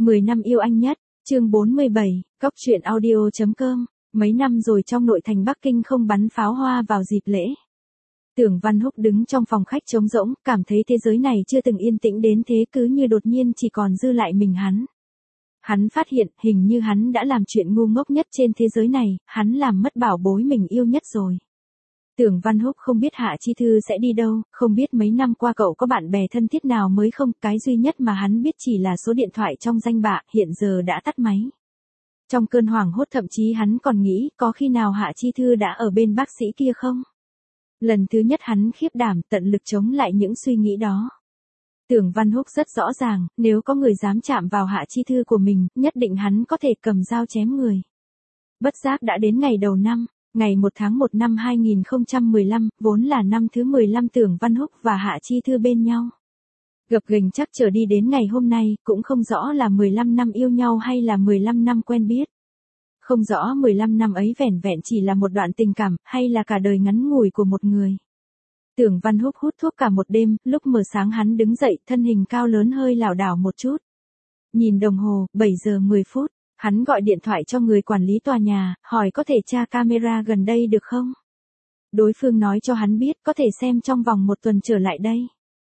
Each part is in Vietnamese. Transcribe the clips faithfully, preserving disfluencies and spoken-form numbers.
mười năm yêu anh nhất, chương bốn mươi bảy, Cóc truyện audio chấm com, mấy năm rồi trong nội thành Bắc Kinh không bắn pháo hoa vào dịp lễ. Tưởng Văn Húc đứng trong phòng khách trống rỗng, cảm thấy thế giới này chưa từng yên tĩnh đến thế, cứ như đột nhiên chỉ còn dư lại mình hắn. Hắn phát hiện, hình như hắn đã làm chuyện ngu ngốc nhất trên thế giới này, hắn làm mất bảo bối mình yêu nhất rồi. Tưởng Văn Húc không biết Hạ Chi Thư sẽ đi đâu, không biết mấy năm qua cậu có bạn bè thân thiết nào mới không, cái duy nhất mà hắn biết chỉ là số điện thoại trong danh bạ, hiện giờ đã tắt máy. Trong cơn hoảng hốt thậm chí hắn còn nghĩ, có khi nào Hạ Chi Thư đã ở bên bác sĩ kia không? Lần thứ nhất hắn khiếp đảm, tận lực chống lại những suy nghĩ đó. Tưởng Văn Húc rất rõ ràng, nếu có người dám chạm vào Hạ Chi Thư của mình, nhất định hắn có thể cầm dao chém người. Bất giác đã đến ngày đầu năm. Ngày một tháng một năm hai nghìn không trăm mười lăm, vốn là năm thứ mười lăm Tưởng Văn Húc và Hạ Chi Thư bên nhau. Gập ghềnh chắc trở đi đến ngày hôm nay, cũng không rõ là mười lăm năm yêu nhau hay là mười lăm năm quen biết. Không rõ mười lăm năm ấy vẻn vẹn chỉ là một đoạn tình cảm, hay là cả đời ngắn ngủi của một người. Tưởng Văn Húc hút thuốc cả một đêm, lúc mờ sáng hắn đứng dậy, thân hình cao lớn hơi lảo đảo một chút. Nhìn đồng hồ, bảy giờ mười phút. Hắn gọi điện thoại cho người quản lý tòa nhà, hỏi có thể tra camera gần đây được không? Đối phương nói cho hắn biết có thể xem trong vòng một tuần trở lại đây.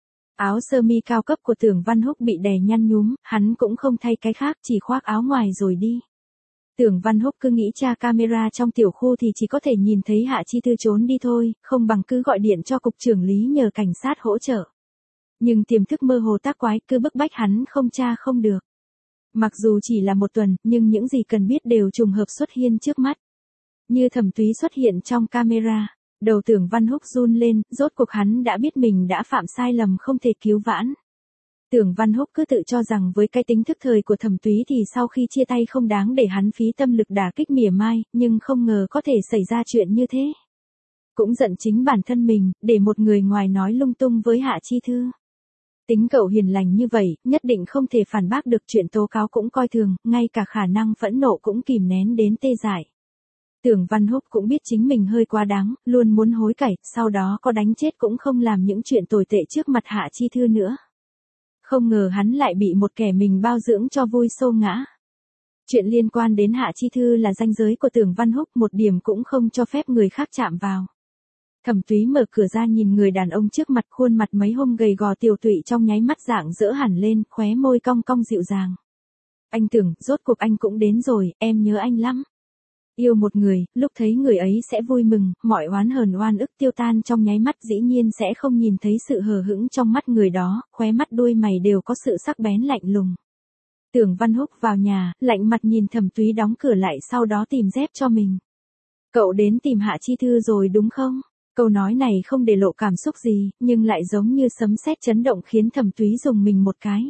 Áo sơ mi cao cấp của Tưởng Văn Húc bị đè nhăn nhúm, hắn cũng không thay cái khác, chỉ khoác áo ngoài rồi đi. Tưởng Văn Húc cứ nghĩ tra camera trong tiểu khu thì chỉ có thể nhìn thấy Hạ Chi Thư trốn đi thôi, không bằng cứ gọi điện cho cục trưởng lý nhờ cảnh sát hỗ trợ. Nhưng tiềm thức mơ hồ tác quái cứ bức bách hắn không tra không được. Mặc dù chỉ là một tuần, nhưng những gì cần biết đều trùng hợp xuất hiện trước mắt. Như Thẩm Túy xuất hiện trong camera, đầu Tưởng Văn Húc run lên, rốt cuộc hắn đã biết mình đã phạm sai lầm không thể cứu vãn. Tưởng Văn Húc cứ tự cho rằng với cái tính thức thời của Thẩm Túy thì sau khi chia tay không đáng để hắn phí tâm lực đả kích mỉa mai, nhưng không ngờ có thể xảy ra chuyện như thế. Cũng giận chính bản thân mình, để một người ngoài nói lung tung với Hạ Chi Thư. Tính cậu hiền lành như vậy, nhất định không thể phản bác được, chuyện tố cáo cũng coi thường, ngay cả khả năng phẫn nộ cũng kìm nén đến tê dại. Tưởng Văn Húc cũng biết chính mình hơi quá đáng, luôn muốn hối cải, sau đó có đánh chết cũng không làm những chuyện tồi tệ trước mặt Hạ Chi Thư nữa. Không ngờ hắn lại bị một kẻ mình bao dưỡng cho vui xô ngã. Chuyện liên quan đến Hạ Chi Thư là ranh giới của Tưởng Văn Húc, một điểm cũng không cho phép người khác chạm vào. Thẩm Túy mở cửa ra nhìn người đàn ông trước mặt, khuôn mặt mấy hôm gầy gò tiều tụy trong nháy mắt rạng rỡ hẳn lên, khóe môi cong cong dịu dàng. Anh Tưởng, rốt cuộc anh cũng đến rồi, em nhớ anh lắm. Yêu một người, lúc thấy người ấy sẽ vui mừng, mọi oán hờn oan ức tiêu tan trong nháy mắt, dĩ nhiên sẽ không nhìn thấy sự hờ hững trong mắt người đó, khóe mắt đuôi mày đều có sự sắc bén lạnh lùng. Tưởng Văn Húc vào nhà, lạnh mặt nhìn Thẩm Túy đóng cửa lại, sau đó tìm dép cho mình. Cậu đến tìm Hạ Chi Thư rồi đúng không? Câu nói này không để lộ cảm xúc gì, nhưng lại giống như sấm sét chấn động khiến Thẩm Túy rùng mình một cái.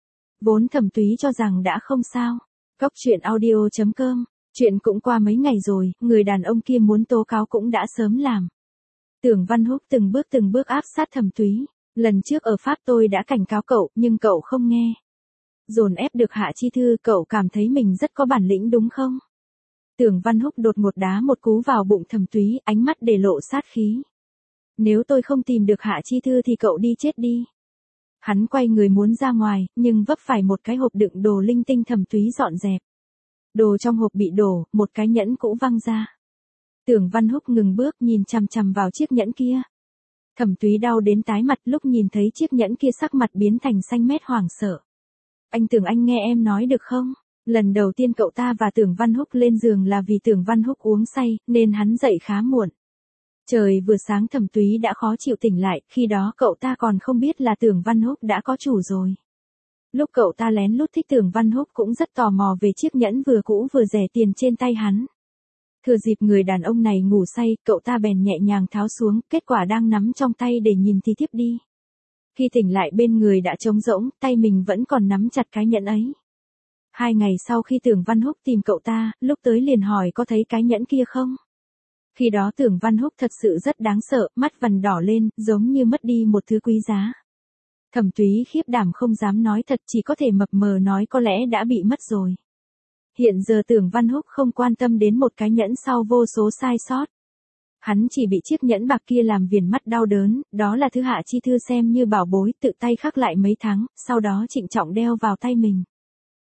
Vốn Thẩm Túy cho rằng đã không sao. Cóc truyện audio chấm com, chuyện cũng qua mấy ngày rồi, người đàn ông kia muốn tố cáo cũng đã sớm làm. Tưởng Văn Húc từng bước từng bước áp sát Thẩm Túy. Lần trước ở Pháp tôi đã cảnh cáo cậu, nhưng cậu không nghe. Dồn ép được Hạ Chi Thư, cậu cảm thấy mình rất có bản lĩnh đúng không? Tưởng Văn Húc đột ngột đá một cú vào bụng Thẩm Túy, ánh mắt để lộ sát khí. Nếu tôi không tìm được Hạ Chi Thư thì cậu đi chết đi. Hắn quay người muốn ra ngoài, nhưng vấp phải một cái hộp đựng đồ linh tinh. Thẩm Túy dọn dẹp. Đồ trong hộp bị đổ, một cái nhẫn cũ văng ra. Tưởng Văn Húc ngừng bước nhìn chằm chằm vào chiếc nhẫn kia. Thẩm Túy đau đến tái mặt, lúc nhìn thấy chiếc nhẫn kia sắc mặt biến thành xanh mét hoảng sợ. Anh Tưởng, anh nghe em nói được không? Lần đầu tiên cậu ta và Tưởng Văn Húc lên giường là vì Tưởng Văn Húc uống say, nên hắn dậy khá muộn. Trời vừa sáng Thẩm Túy đã khó chịu tỉnh lại, khi đó cậu ta còn không biết là Tưởng Văn Húc đã có chủ rồi. Lúc cậu ta lén lút thích Tưởng Văn Húc cũng rất tò mò về chiếc nhẫn vừa cũ vừa rẻ tiền trên tay hắn. Thừa dịp người đàn ông này ngủ say, cậu ta bèn nhẹ nhàng tháo xuống, kết quả đang nắm trong tay để nhìn thì thiếp đi. Khi tỉnh lại bên người đã trống rỗng, tay mình vẫn còn nắm chặt cái nhẫn ấy. Hai ngày sau khi Tưởng Văn Húc tìm cậu ta, lúc tới liền hỏi có thấy cái nhẫn kia không? Khi đó Tưởng Văn Húc thật sự rất đáng sợ, mắt vằn đỏ lên, giống như mất đi một thứ quý giá. Thẩm Túy khiếp đảm không dám nói thật, chỉ có thể mập mờ nói có lẽ đã bị mất rồi. Hiện giờ Tưởng Văn Húc không quan tâm đến một cái nhẫn sau vô số sai sót. Hắn chỉ bị chiếc nhẫn bạc kia làm viền mắt đau đớn, đó là thứ Hạ Chi Thư xem như bảo bối, tự tay khắc lại mấy tháng, sau đó trịnh trọng đeo vào tay mình.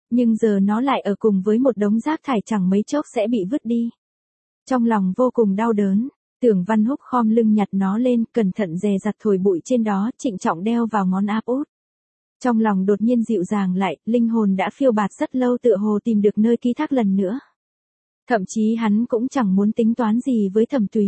nhưng giờ nó lại ở cùng với một đống rác thải chẳng mấy chốc sẽ bị vứt đi. Trong lòng vô cùng đau đớn, Tưởng Văn Húc khom lưng nhặt nó lên, cẩn thận dè dặt thổi bụi trên đó, trịnh trọng đeo vào ngón áp út. Trong lòng đột nhiên dịu dàng lại, linh hồn đã phiêu bạt rất lâu tựa hồ tìm được nơi ký thác lần nữa. Thậm chí hắn cũng chẳng muốn tính toán gì với Thẩm Túy.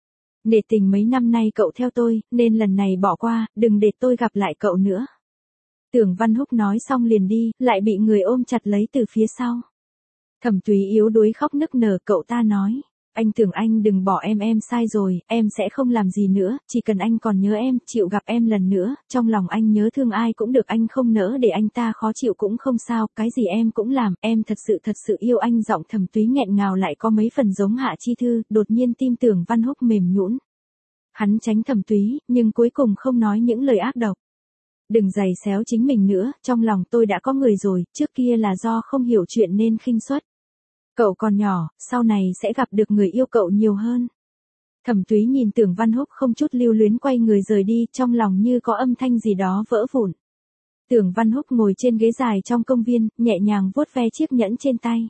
Nể tình mấy năm nay cậu theo tôi, nên lần này bỏ qua, đừng để tôi gặp lại cậu nữa. Tưởng Văn Húc nói xong liền đi, lại bị người ôm chặt lấy từ phía sau. Thẩm Túy yếu đuối khóc nức nở, cậu ta nói. Anh Tưởng anh đừng bỏ em, em sai rồi, em sẽ không làm gì nữa, chỉ cần anh còn nhớ em, chịu gặp em lần nữa, trong lòng anh nhớ thương ai cũng được, anh không nỡ để anh ta khó chịu cũng không sao, cái gì em cũng làm, em thật sự thật sự yêu anh. Giọng Thẩm Túy nghẹn ngào lại có mấy phần giống Hạ Chi Thư, đột nhiên tim Tưởng Văn Húc mềm nhũn. Hắn tránh Thẩm Túy, nhưng cuối cùng không nói những lời ác độc. Đừng giày xéo chính mình nữa, trong lòng tôi đã có người rồi, trước kia là do không hiểu chuyện nên khinh suất. Cậu còn nhỏ, sau này sẽ gặp được người yêu cậu nhiều hơn. Thẩm Túy nhìn Tưởng Văn Húc không chút lưu luyến quay người rời đi, trong lòng như có âm thanh gì đó vỡ vụn. Tưởng Văn Húc ngồi trên ghế dài trong công viên, nhẹ nhàng vuốt ve chiếc nhẫn trên tay.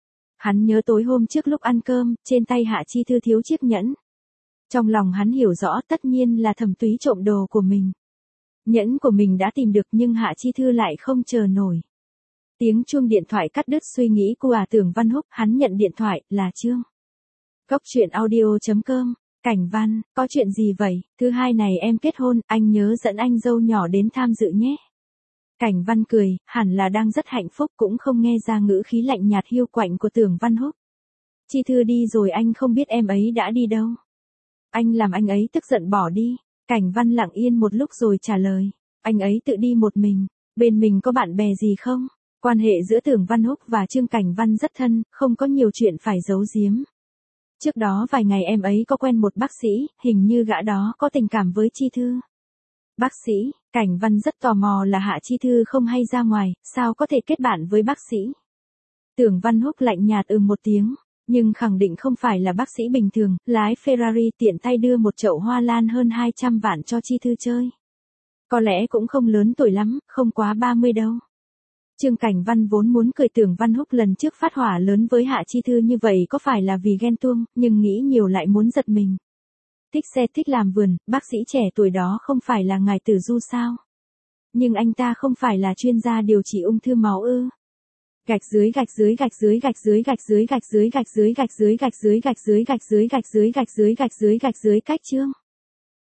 Hắn nhớ tối hôm trước lúc ăn cơm, trên tay Hạ Chi Thư thiếu chiếc nhẫn. Trong lòng hắn hiểu rõ tất nhiên là Thẩm Túy trộm đồ của mình. Nhẫn của mình đã tìm được nhưng Hạ Chi Thư lại không chờ nổi. Tiếng chuông điện thoại cắt đứt suy nghĩ của à Tưởng Văn Húc, hắn nhận điện thoại, là Trương. Cốc truyện audio chấm com, Cảnh Văn, có chuyện gì vậy, thứ hai này em kết hôn, anh nhớ dẫn anh dâu nhỏ đến tham dự nhé. Cảnh Văn cười, hẳn là đang rất hạnh phúc cũng không nghe ra ngữ khí lạnh nhạt hiu quạnh của Tưởng Văn Húc. Chi Thư đi rồi anh không biết em ấy đã đi đâu. Anh làm anh ấy tức giận bỏ đi. Cảnh Văn lặng yên một lúc rồi trả lời. Anh ấy tự đi một mình, bên mình có bạn bè gì không? Quan hệ giữa Tưởng Văn Húc và Trương Cảnh Văn rất thân, không có nhiều chuyện phải giấu giếm. Trước đó vài ngày em ấy có quen một bác sĩ, hình như gã đó có tình cảm với Chi Thư. Bác sĩ, Cảnh Văn rất tò mò là Hạ Chi Thư không hay ra ngoài, sao có thể kết bạn với bác sĩ. Tưởng Văn Húc lạnh nhạt ừ một tiếng, nhưng khẳng định không phải là bác sĩ bình thường, lái Ferrari tiện tay đưa một chậu hoa lan hơn hai trăm vạn cho Chi Thư chơi. Có lẽ cũng không lớn tuổi lắm, không quá ba mươi đâu. Trương Cảnh Văn vốn muốn cười Tưởng Văn Húc lần trước phát hỏa lớn với Hạ Chi Thư như vậy có phải là vì ghen tuông, nhưng nghĩ nhiều lại muốn giật mình. Thích xe thích làm vườn, bác sĩ trẻ tuổi đó không phải là ngài Tử Du sao? Nhưng anh ta không phải là chuyên gia điều trị ung thư máu ư? Gạch dưới gạch dưới gạch dưới gạch dưới gạch dưới gạch dưới gạch dưới gạch dưới gạch dưới gạch dưới gạch dưới gạch dưới gạch dưới gạch dưới gạch dưới cách Trương.